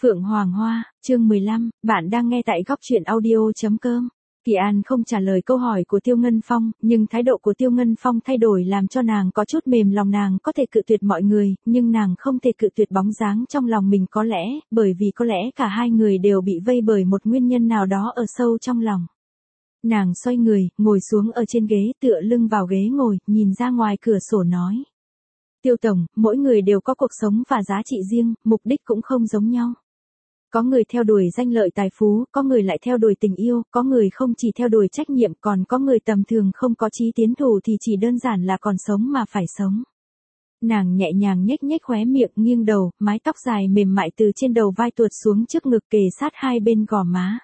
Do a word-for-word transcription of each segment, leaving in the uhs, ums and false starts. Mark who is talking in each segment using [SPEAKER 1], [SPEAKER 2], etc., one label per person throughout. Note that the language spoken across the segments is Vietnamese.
[SPEAKER 1] Phượng Hoàng Hoa, chương mười lăm, bạn đang nghe tại góc truyện audio chấm com. Kỳ An không trả lời câu hỏi của Tiêu Ngân Phong, nhưng thái độ của Tiêu Ngân Phong thay đổi làm cho nàng có chút mềm lòng. Nàng có thể cự tuyệt mọi người, nhưng nàng không thể cự tuyệt bóng dáng trong lòng mình, có lẽ, bởi vì có lẽ cả hai người đều bị vây bởi một nguyên nhân nào đó ở sâu trong lòng. Nàng xoay người, ngồi xuống ở trên ghế, tựa lưng vào ghế ngồi, nhìn ra ngoài cửa sổ nói. Tiêu Tổng, mỗi người đều có cuộc sống và giá trị riêng, mục đích cũng không giống nhau. Có người theo đuổi danh lợi tài phú, có người lại theo đuổi tình yêu, có người không chỉ theo đuổi trách nhiệm, còn có người tầm thường không có chí tiến thủ thì chỉ đơn giản là còn sống mà phải sống. Nàng nhẹ nhàng nhếch nhếch khóe miệng, nghiêng đầu, mái tóc dài mềm mại từ trên đầu vai tuột xuống trước ngực kề sát hai bên gò má.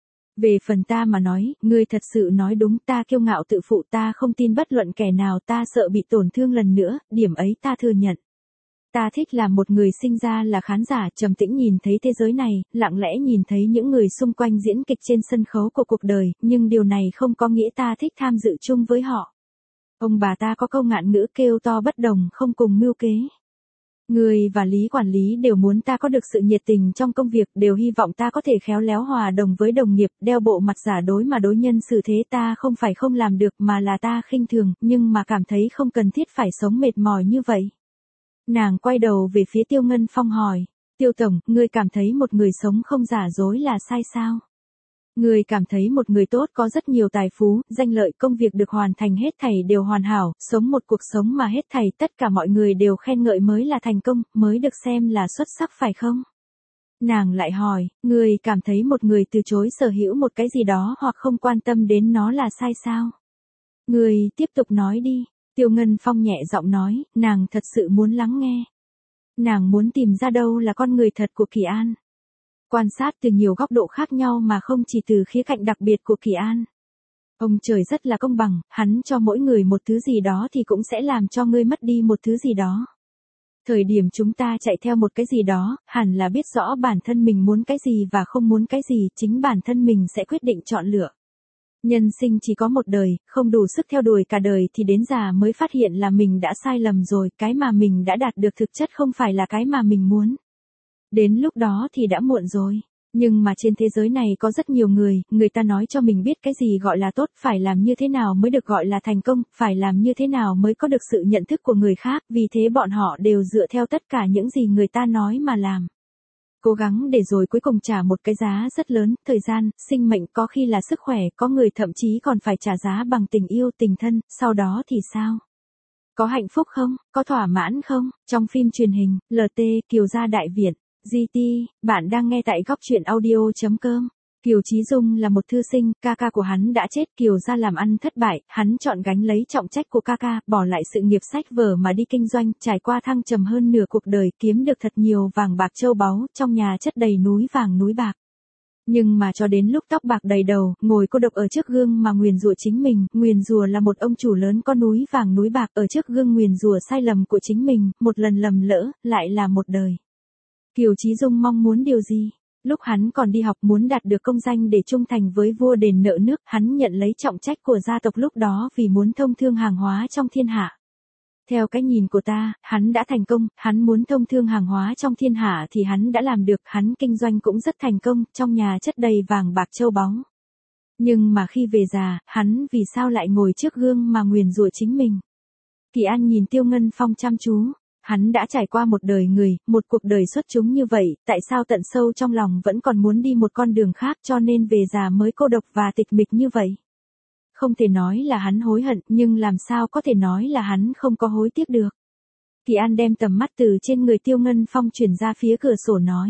[SPEAKER 1] Về phần ta mà nói, ngươi thật sự nói đúng, ta kiêu ngạo tự phụ, ta không tin bất luận kẻ nào, ta sợ bị tổn thương lần nữa, điểm ấy ta thừa nhận. Ta thích là một người sinh ra là khán giả, trầm tĩnh nhìn thấy thế giới này, lặng lẽ nhìn thấy những người xung quanh diễn kịch trên sân khấu của cuộc đời, nhưng điều này không có nghĩa ta thích tham dự chung với họ. Ông bà ta có câu ngạn ngữ kêu to bất đồng không cùng mưu kế. Người và Lý quản lý đều muốn ta có được sự nhiệt tình trong công việc, đều hy vọng ta có thể khéo léo hòa đồng với đồng nghiệp, đeo bộ mặt giả đối mà đối nhân xử thế. Ta không phải không làm được mà là ta khinh thường, nhưng mà cảm thấy không cần thiết phải sống mệt mỏi như vậy. Nàng quay đầu về phía Tiêu Ngân Phong hỏi, Tiêu Tổng, ngươi cảm thấy một người sống không giả dối là sai sao? Ngươi cảm thấy một người tốt có rất nhiều tài phú, danh lợi, công việc được hoàn thành hết thảy đều hoàn hảo, sống một cuộc sống mà hết thảy tất cả mọi người đều khen ngợi mới là thành công, mới được xem là xuất sắc phải không? Nàng lại hỏi, ngươi cảm thấy một người từ chối sở hữu một cái gì đó hoặc không quan tâm đến nó là sai sao? Ngươi tiếp tục nói đi. Tiêu Ngân Phong nhẹ giọng nói, nàng thật sự muốn lắng nghe. Nàng muốn tìm ra đâu là con người thật của Kỳ An. Quan sát từ nhiều góc độ khác nhau mà không chỉ từ khía cạnh đặc biệt của Kỳ An. Ông trời rất là công bằng, hắn cho mỗi người một thứ gì đó thì cũng sẽ làm cho ngươi mất đi một thứ gì đó. Thời điểm chúng ta chạy theo một cái gì đó, hẳn là biết rõ bản thân mình muốn cái gì và không muốn cái gì, chính bản thân mình sẽ quyết định chọn lựa. Nhân sinh chỉ có một đời, không đủ sức theo đuổi cả đời thì đến già mới phát hiện là mình đã sai lầm rồi, cái mà mình đã đạt được thực chất không phải là cái mà mình muốn. Đến lúc đó thì đã muộn rồi. Nhưng mà trên thế giới này có rất nhiều người, người ta nói cho mình biết cái gì gọi là tốt, phải làm như thế nào mới được gọi là thành công, phải làm như thế nào mới có được sự nhận thức của người khác, vì thế bọn họ đều dựa theo tất cả những gì người ta nói mà làm. Cố gắng để rồi cuối cùng trả một cái giá rất lớn, thời gian, sinh mệnh, có khi là sức khỏe, có người thậm chí còn phải trả giá bằng tình yêu, tình thân, sau đó thì sao? Có hạnh phúc không? Có thỏa mãn không? Trong phim truyền hình, lờ tê, Kiều Gia Đại Việt, giê tê, bạn đang nghe tại góc truyện audio chấm com. Kiều Chí Dung là một thư sinh, ca ca của hắn đã chết, Kiều gia làm ăn thất bại, hắn chọn gánh lấy trọng trách của ca ca, bỏ lại sự nghiệp sách vở mà đi kinh doanh, trải qua thăng trầm hơn nửa cuộc đời, kiếm được thật nhiều vàng bạc châu báu, trong nhà chất đầy núi vàng núi bạc. Nhưng mà cho đến lúc tóc bạc đầy đầu, ngồi cô độc ở trước gương mà nguyền rủa chính mình, nguyền rủa là một ông chủ lớn có núi vàng núi bạc, ở trước gương nguyền rủa sai lầm của chính mình, một lần lầm lỡ, lại là một đời. Kiều Chí Dung mong muốn điều gì? Lúc hắn còn đi học muốn đạt được công danh để trung thành với vua đền nợ nước, hắn nhận lấy trọng trách của gia tộc lúc đó vì muốn thông thương hàng hóa trong thiên hạ. Theo cái nhìn của ta, hắn đã thành công, hắn muốn thông thương hàng hóa trong thiên hạ thì hắn đã làm được, hắn kinh doanh cũng rất thành công, trong nhà chất đầy vàng bạc châu báu. Nhưng mà khi về già, hắn vì sao lại ngồi trước gương mà nguyền rủa chính mình? Kỳ An nhìn Tiêu Ngân Phong chăm chú. Hắn đã trải qua một đời người, một cuộc đời xuất chúng như vậy, tại sao tận sâu trong lòng vẫn còn muốn đi một con đường khác, cho nên về già mới cô độc và tịch mịch như vậy? Không thể nói là hắn hối hận, nhưng làm sao có thể nói là hắn không có hối tiếc được? Kỳ An đem tầm mắt từ trên người Tiêu Ngân Phong chuyển ra phía cửa sổ nói.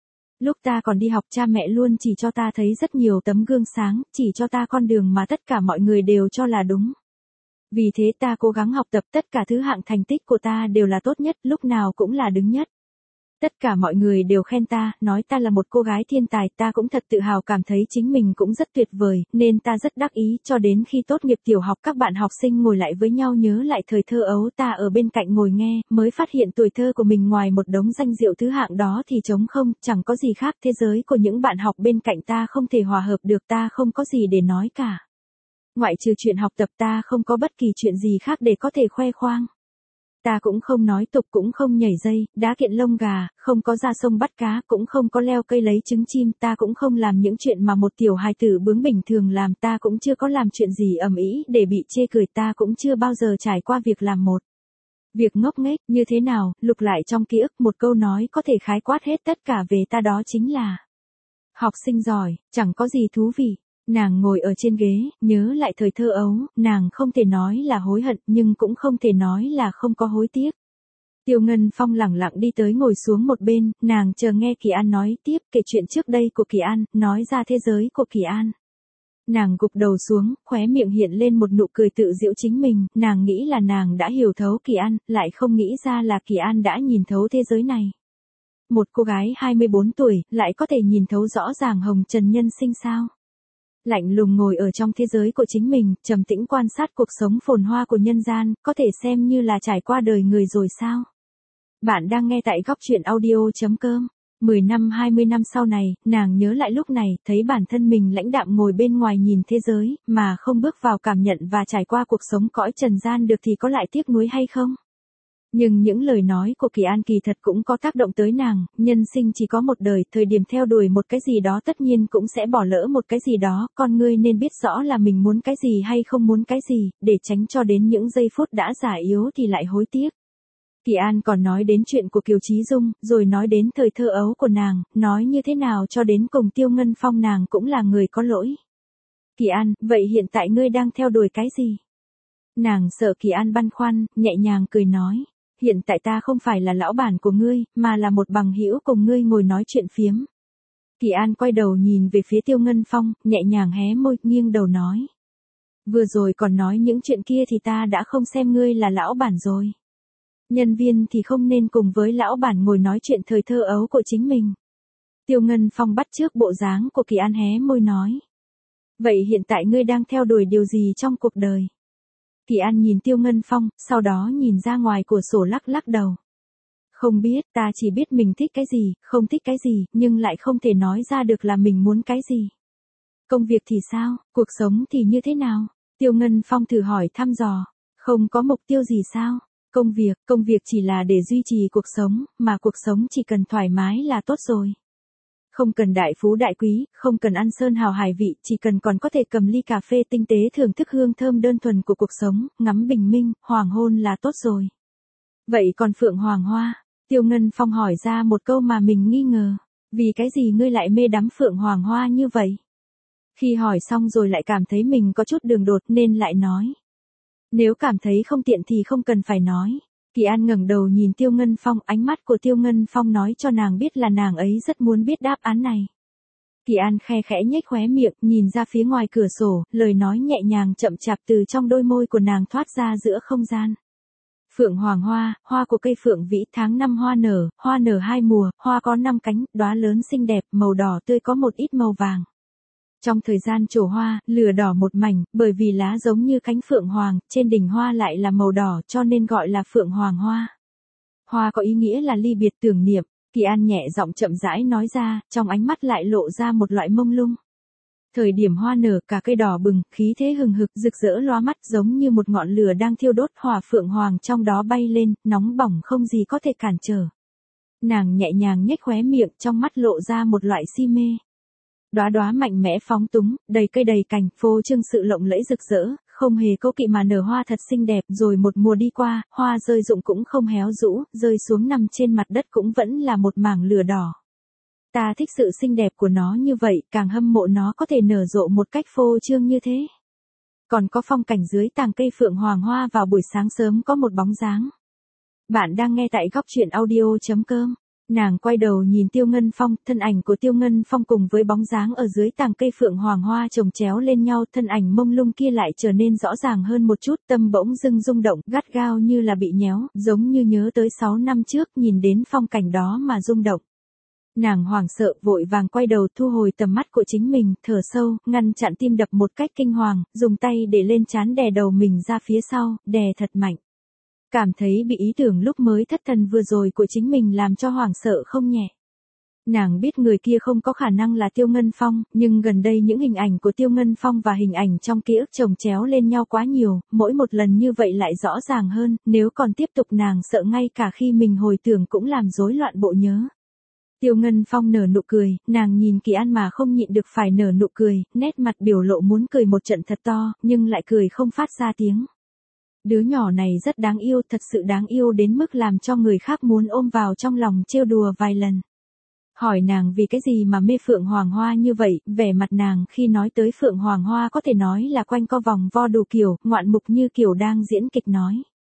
[SPEAKER 1] Lúc ta còn đi học, cha mẹ luôn chỉ cho ta thấy rất nhiều tấm gương sáng, chỉ cho ta con đường mà tất cả mọi người đều cho là đúng. Vì thế ta cố gắng học tập, tất cả thứ hạng thành tích của ta đều là tốt nhất, lúc nào cũng là đứng nhất. Tất cả mọi người đều khen ta, nói ta là một cô gái thiên tài, ta cũng thật tự hào, cảm thấy chính mình cũng rất tuyệt vời, nên ta rất đắc ý, cho đến khi tốt nghiệp tiểu học các bạn học sinh ngồi lại với nhau nhớ lại thời thơ ấu, ta ở bên cạnh ngồi nghe, mới phát hiện tuổi thơ của mình ngoài một đống danh diệu thứ hạng đó thì trống không, chẳng có gì khác, thế giới của những bạn học bên cạnh ta không thể hòa hợp được, ta không có gì để nói cả. Ngoại trừ chuyện học tập ta không có bất kỳ chuyện gì khác để có thể khoe khoang. Ta cũng không nói tục cũng không nhảy dây, đá kiện lông gà, không có ra sông bắt cá, cũng không có leo cây lấy trứng chim, ta cũng không làm những chuyện mà một tiểu hài tử bướng bỉnh thường làm, ta cũng chưa có làm chuyện gì ầm ĩ để bị chê cười, ta cũng chưa bao giờ trải qua việc làm một việc ngốc nghếch như thế nào, lục lại trong ký ức một câu nói có thể khái quát hết tất cả về ta, đó chính là học sinh giỏi, chẳng có gì thú vị. Nàng ngồi ở trên ghế, nhớ lại thời thơ ấu, nàng không thể nói là hối hận nhưng cũng không thể nói là không có hối tiếc. Tiêu Ngân Phong lẳng lặng đi tới ngồi xuống một bên, nàng chờ nghe Kỳ An nói tiếp kể chuyện trước đây của Kỳ An, nói ra thế giới của Kỳ An. Nàng gục đầu xuống, khóe miệng hiện lên một nụ cười tự giễu chính mình, nàng nghĩ là nàng đã hiểu thấu Kỳ An, lại không nghĩ ra là Kỳ An đã nhìn thấu thế giới này. Một cô gái hai mươi bốn tuổi, lại có thể nhìn thấu rõ ràng hồng trần nhân sinh sao? Lạnh lùng ngồi ở trong thế giới của chính mình, trầm tĩnh quan sát cuộc sống phồn hoa của nhân gian, có thể xem như là trải qua đời người rồi sao? Bạn đang nghe tại góc chuyện audio.com. mười năm hai mươi năm sau này, nàng nhớ lại lúc này, thấy bản thân mình lãnh đạm ngồi bên ngoài nhìn thế giới, mà không bước vào cảm nhận và trải qua cuộc sống cõi trần gian được thì có lại tiếc nuối hay không? Nhưng những lời nói của Kỳ An kỳ thật cũng có tác động tới nàng, nhân sinh chỉ có một đời, thời điểm theo đuổi một cái gì đó tất nhiên cũng sẽ bỏ lỡ một cái gì đó, con ngươi nên biết rõ là mình muốn cái gì hay không muốn cái gì, để tránh cho đến những giây phút đã già yếu thì lại hối tiếc. Kỳ An còn nói đến chuyện của Kiều Chí Dung, rồi nói đến thời thơ ấu của nàng, nói như thế nào cho đến cùng Tiêu Ngân Phong nàng cũng là người có lỗi. Kỳ An, vậy hiện tại ngươi đang theo đuổi cái gì? Nàng sợ Kỳ An băn khoăn, nhẹ nhàng cười nói. Hiện tại ta không phải là lão bản của ngươi, mà là một bằng hữu cùng ngươi ngồi nói chuyện phiếm. Kỳ An quay đầu nhìn về phía Tiêu Ngân Phong, nhẹ nhàng hé môi, nghiêng đầu nói. Vừa rồi còn nói những chuyện kia thì ta đã không xem ngươi là lão bản rồi. Nhân viên thì không nên cùng với lão bản ngồi nói chuyện thời thơ ấu của chính mình. Tiêu Ngân Phong bắt chước bộ dáng của Kỳ An hé môi nói. Vậy hiện tại ngươi đang theo đuổi điều gì trong cuộc đời? Kỳ An nhìn Tiêu Ngân Phong, sau đó nhìn ra ngoài cửa sổ lắc lắc đầu. Không biết, ta chỉ biết mình thích cái gì, không thích cái gì, nhưng lại không thể nói ra được là mình muốn cái gì. Công việc thì sao, cuộc sống thì như thế nào? Tiêu Ngân Phong thử hỏi thăm dò. Không có mục tiêu gì sao? Công việc, công việc chỉ là để duy trì cuộc sống, mà cuộc sống chỉ cần thoải mái là tốt rồi. Không cần đại phú đại quý, không cần ăn sơn hào hải vị, chỉ cần còn có thể cầm ly cà phê tinh tế thưởng thức hương thơm đơn thuần của cuộc sống, ngắm bình minh, hoàng hôn là tốt rồi. Vậy còn Phượng Hoàng Hoa? Tiêu Ngân Phong hỏi ra một câu mà mình nghi ngờ. Vì cái gì ngươi lại mê đắm Phượng Hoàng Hoa như vậy? Khi hỏi xong rồi lại cảm thấy mình có chút đường đột nên lại nói. Nếu cảm thấy không tiện thì không cần phải nói. Kỳ An ngẩng đầu nhìn Tiêu Ngân Phong, ánh mắt của Tiêu Ngân Phong nói cho nàng biết là nàng ấy rất muốn biết đáp án này. Kỳ An khe khẽ nhếch khóe miệng, nhìn ra phía ngoài cửa sổ, lời nói nhẹ nhàng chậm chạp từ trong đôi môi của nàng thoát ra giữa không gian. Phượng Hoàng Hoa, hoa của cây phượng vĩ, tháng năm hoa nở, hoa nở hai mùa, hoa có năm cánh, đóa lớn xinh đẹp, màu đỏ tươi có một ít màu vàng. Trong thời gian trổ hoa, lửa đỏ một mảnh, bởi vì lá giống như cánh phượng hoàng, trên đỉnh hoa lại là màu đỏ cho nên gọi là Phượng Hoàng Hoa. Hoa có ý nghĩa là ly biệt tưởng niệm, Kỳ An nhẹ giọng chậm rãi nói ra, trong ánh mắt lại lộ ra một loại mông lung. Thời điểm hoa nở, cả cây đỏ bừng, khí thế hừng hực, rực rỡ lóa mắt giống như một ngọn lửa đang thiêu đốt, hỏa phượng hoàng trong đó bay lên, nóng bỏng không gì có thể cản trở. Nàng nhẹ nhàng nhếch khóe miệng, trong mắt lộ ra một loại si mê. Đóa đóa mạnh mẽ phóng túng, đầy cây đầy cành, phô trương sự lộng lẫy rực rỡ, không hề cố kỵ mà nở hoa thật xinh đẹp, rồi một mùa đi qua, hoa rơi rụng cũng không héo rũ, rơi xuống nằm trên mặt đất cũng vẫn là một mảng lửa đỏ. Ta thích sự xinh đẹp của nó như vậy, càng hâm mộ nó có thể nở rộ một cách phô trương như thế. Còn có phong cảnh dưới tàng cây Phượng Hoàng Hoa vào buổi sáng sớm có một bóng dáng. Bạn đang nghe tại góc chuyện audio.com. Nàng quay đầu nhìn Tiêu Ngân Phong, thân ảnh của Tiêu Ngân Phong cùng với bóng dáng ở dưới tàng cây Phượng Hoàng Hoa chồng chéo lên nhau, thân ảnh mông lung kia lại trở nên rõ ràng hơn một chút, tâm bỗng dưng rung động, gắt gao như là bị nhéo, giống như nhớ tới sáu năm trước nhìn đến phong cảnh đó mà rung động. Nàng hoảng sợ, vội vàng quay đầu thu hồi tầm mắt của chính mình, thở sâu, ngăn chặn tim đập một cách kinh hoàng, dùng tay để lên trán đè đầu mình ra phía sau, đè thật mạnh. Cảm thấy bị ý tưởng lúc mới thất thần vừa rồi của chính mình làm cho hoảng sợ không nhẹ. Nàng biết người kia không có khả năng là Tiêu Ngân Phong, nhưng gần đây những hình ảnh của Tiêu Ngân Phong và hình ảnh trong ký ức chồng chéo lên nhau quá nhiều, mỗi một lần như vậy lại rõ ràng hơn, nếu còn tiếp tục nàng sợ ngay cả khi mình hồi tưởng cũng làm rối loạn bộ nhớ. Tiêu Ngân Phong nở nụ cười, nàng nhìn Kỳ An mà không nhịn được phải nở nụ cười, nét mặt biểu lộ muốn cười một trận thật to, nhưng lại cười không phát ra tiếng. Đứa nhỏ này rất đáng yêu, thật sự đáng yêu đến mức làm cho người khác muốn ôm vào trong lòng trêu đùa vài lần. Hỏi nàng vì cái gì mà mê Phượng Hoàng Hoa như vậy, vẻ mặt nàng khi nói tới Phượng Hoàng Hoa có thể nói là quanh co vòng vo đủ kiểu, ngoạn mục như kiểu đang diễn kịch nói.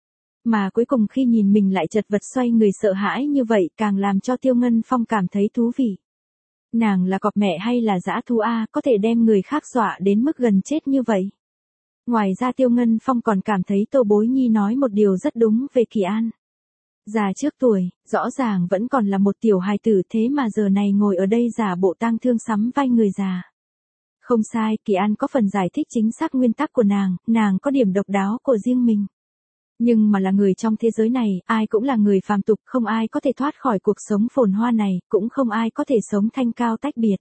[SPEAKER 1] Mà cuối cùng khi nhìn mình lại chật vật xoay người sợ hãi như vậy càng làm cho Tiêu Ngân Phong cảm thấy thú vị. Nàng là cọp mẹ hay là dã thú a, có thể đem người khác dọa đến mức gần chết như vậy. Ngoài ra Tiêu Ngân Phong còn cảm thấy Tô Bối Nhi nói một điều rất đúng về Kỳ An. Già trước tuổi, rõ ràng vẫn còn là một tiểu hài tử thế mà giờ này ngồi ở đây giả bộ tang thương sắm vai người già. Không sai, Kỳ An có phần giải thích chính xác nguyên tắc của nàng, nàng có điểm độc đáo của riêng mình. Nhưng mà là người trong thế giới này, ai cũng là người phàm tục, không ai có thể thoát khỏi cuộc sống phồn hoa này, cũng không ai có thể sống thanh cao tách biệt.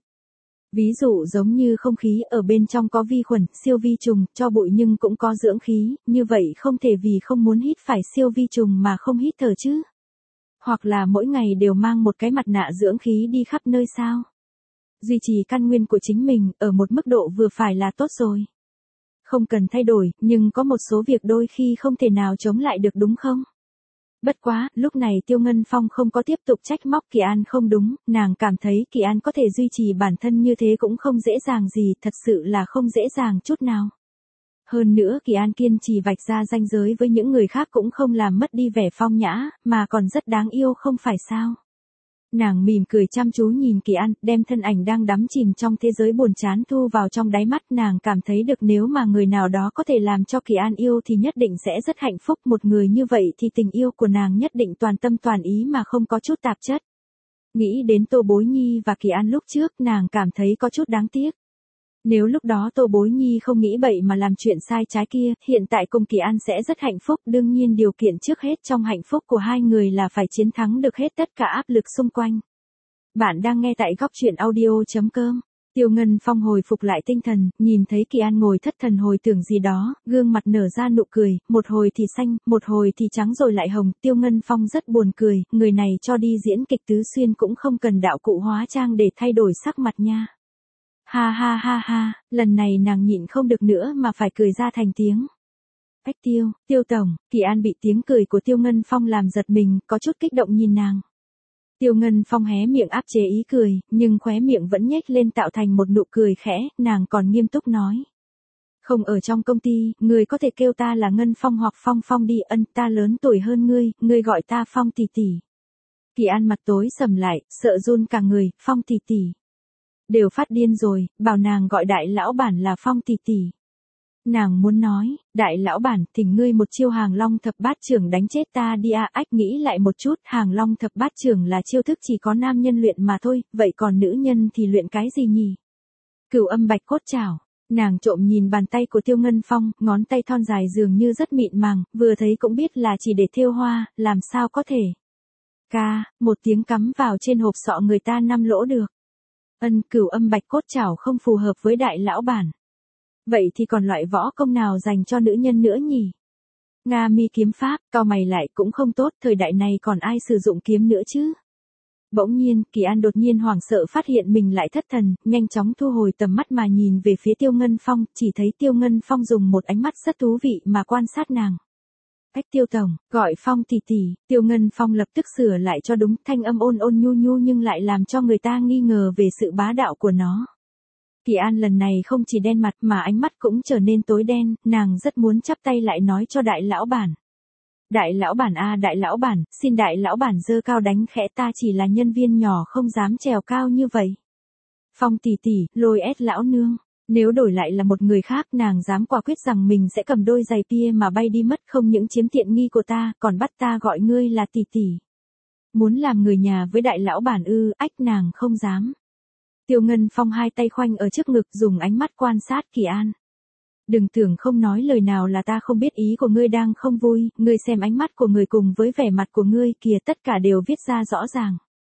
[SPEAKER 1] Ví dụ giống như không khí ở bên trong có vi khuẩn, siêu vi trùng, cho bụi nhưng cũng có dưỡng khí, như vậy không thể vì không muốn hít phải siêu vi trùng mà không hít thở chứ. Hoặc là mỗi ngày đều mang một cái mặt nạ dưỡng khí đi khắp nơi sao. Duy trì căn nguyên của chính mình, ở một mức độ vừa phải là tốt rồi. Không cần thay đổi, nhưng có một số việc đôi khi không thể nào chống lại được đúng không? Bất quá, lúc này Tiêu Ngân Phong không có tiếp tục trách móc Kỳ An không đúng, nàng cảm thấy Kỳ An có thể duy trì bản thân như thế cũng không dễ dàng gì, thật sự là không dễ dàng chút nào. Hơn nữa Kỳ An kiên trì vạch ra ranh giới với những người khác cũng không làm mất đi vẻ phong nhã, mà còn rất đáng yêu không phải sao? Nàng mỉm cười chăm chú nhìn Kỳ An, đem thân ảnh đang đắm chìm trong thế giới buồn chán thu vào trong đáy mắt, nàng cảm thấy được nếu mà người nào đó có thể làm cho Kỳ An yêu thì nhất định sẽ rất hạnh phúc, một người như vậy thì tình yêu của nàng nhất định toàn tâm toàn ý mà không có chút tạp chất. Nghĩ đến Tô Bối Nhi và Kỳ An lúc trước, nàng cảm thấy có chút đáng tiếc. Nếu lúc đó Tô Bối Nhi không nghĩ bậy mà làm chuyện sai trái kia, hiện tại cùng Kỳ An sẽ rất hạnh phúc, đương nhiên điều kiện trước hết trong hạnh phúc của hai người là phải chiến thắng được hết tất cả áp lực xung quanh. Bạn đang nghe tại góc truyện audio.com. Tiêu Ngân Phong hồi phục lại tinh thần, nhìn thấy Kỳ An ngồi thất thần hồi tưởng gì đó, gương mặt nở ra nụ cười, một hồi thì xanh, một hồi thì trắng rồi lại hồng, Tiêu Ngân Phong rất buồn cười, người này cho đi diễn kịch tứ xuyên cũng không cần đạo cụ hóa trang để thay đổi sắc mặt nha. Ha ha ha ha, lần này nàng nhịn không được nữa mà phải cười ra thành tiếng. Ách Tiêu, Tiêu Tổng, Kỳ An bị tiếng cười của Tiêu Ngân Phong làm giật mình, có chút kích động nhìn nàng. Tiêu Ngân Phong hé miệng áp chế ý cười, nhưng khóe miệng vẫn nhếch lên tạo thành một nụ cười khẽ, nàng còn nghiêm túc nói. Không ở trong công ty, người có thể kêu ta là Ngân Phong hoặc Phong Phong đi, ân, ta lớn tuổi hơn ngươi, ngươi gọi ta Phong tỷ tỷ. Kỳ An mặt tối sầm lại, sợ run cả người, Phong tỷ tỷ. Đều phát điên rồi, bảo nàng gọi đại lão bản là Phong tỷ tỷ. Nàng muốn nói, đại lão bản, thỉnh ngươi một chiêu Hàng Long thập bát trưởng đánh chết ta đi a. Ách nghĩ lại một chút, Hàng Long thập bát trưởng là chiêu thức chỉ có nam nhân luyện mà thôi, vậy còn nữ nhân thì luyện cái gì nhỉ? Cửu âm bạch cốt chảo. Nàng trộm nhìn bàn tay của Tiêu Ngân Phong, ngón tay thon dài dường như rất mịn màng, vừa thấy cũng biết là chỉ để thêu hoa, làm sao có thể. Ca, một tiếng cắm vào trên hộp sọ người ta năm lỗ được. Ân, cửu âm bạch cốt chảo không phù hợp với đại lão bản. Vậy thì còn loại võ công nào dành cho nữ nhân nữa nhỉ? Nga mi kiếm pháp, cau mày lại cũng không tốt, thời đại này còn ai sử dụng kiếm nữa chứ? Bỗng nhiên, Kỳ An đột nhiên hoảng sợ phát hiện mình lại thất thần, nhanh chóng thu hồi tầm mắt mà nhìn về phía Tiêu Ngân Phong, chỉ thấy Tiêu Ngân Phong dùng một ánh mắt rất thú vị mà quan sát nàng. Ách Tiêu Tổng, gọi Phong tỷ tỷ, Tiêu Ngân Phong lập tức sửa lại cho đúng, thanh âm ôn ôn nhu nhu nhưng lại làm cho người ta nghi ngờ về sự bá đạo của nó. Kỳ An lần này không chỉ đen mặt mà ánh mắt cũng trở nên tối đen, nàng rất muốn chắp tay lại nói cho đại lão bản. Đại lão bản a, đại lão bản, xin đại lão bản giơ cao đánh khẽ, ta chỉ là nhân viên nhỏ không dám trèo cao như vậy. Phong tỷ tỷ, lôi ép lão nương. Nếu đổi lại là một người khác, nàng dám quả quyết rằng mình sẽ cầm đôi giày pia mà bay đi mất, không những chiếm tiện nghi của ta, còn bắt ta gọi ngươi là tỷ tỷ. Muốn làm người nhà với đại lão bản ư, ách nàng không dám. Tiêu Ngân Phong hai tay khoanh ở trước ngực dùng ánh mắt quan sát Kỳ An. Đừng tưởng không nói lời nào là ta không biết ý của ngươi đang không vui, ngươi xem ánh mắt của người cùng với vẻ mặt của ngươi kìa, tất cả đều viết ra rõ ràng.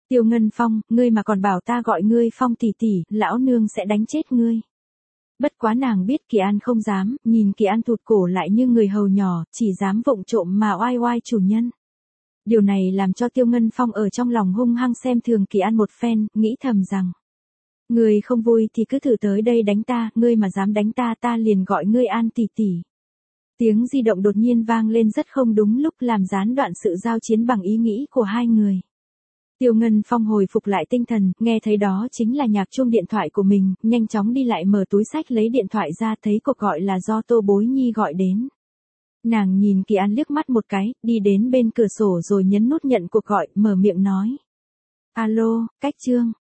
[SPEAKER 1] Tiêu Ngân Phong, ngươi mà còn bảo ta gọi ngươi Phong tỷ tỷ, lão nương sẽ đánh chết ngươi. Bất quá nàng biết Kỳ An không dám, nhìn Kỳ An thụt cổ lại như người hầu nhỏ, chỉ dám vụng trộm mà oai oai chủ nhân. Điều này làm cho Tiêu Ngân Phong ở trong lòng hung hăng xem thường Kỳ An một phen, nghĩ thầm rằng. Ngươi không vui thì cứ thử tới đây đánh ta, ngươi mà dám đánh ta ta liền gọi ngươi An tỷ tỷ. Tiếng di động đột nhiên vang lên rất không đúng lúc làm gián đoạn sự giao chiến bằng ý nghĩ của hai người. Tiêu Ngân Phong hồi phục lại tinh thần, nghe thấy đó chính là nhạc chuông điện thoại của mình, nhanh chóng đi lại mở túi sách lấy điện thoại ra thấy cuộc gọi là do Tô Bối Nhi gọi đến. Nàng nhìn Kỳ An liếc mắt một cái, đi đến bên cửa sổ rồi nhấn nút nhận cuộc gọi, mở miệng nói. Alo, Cách Trương,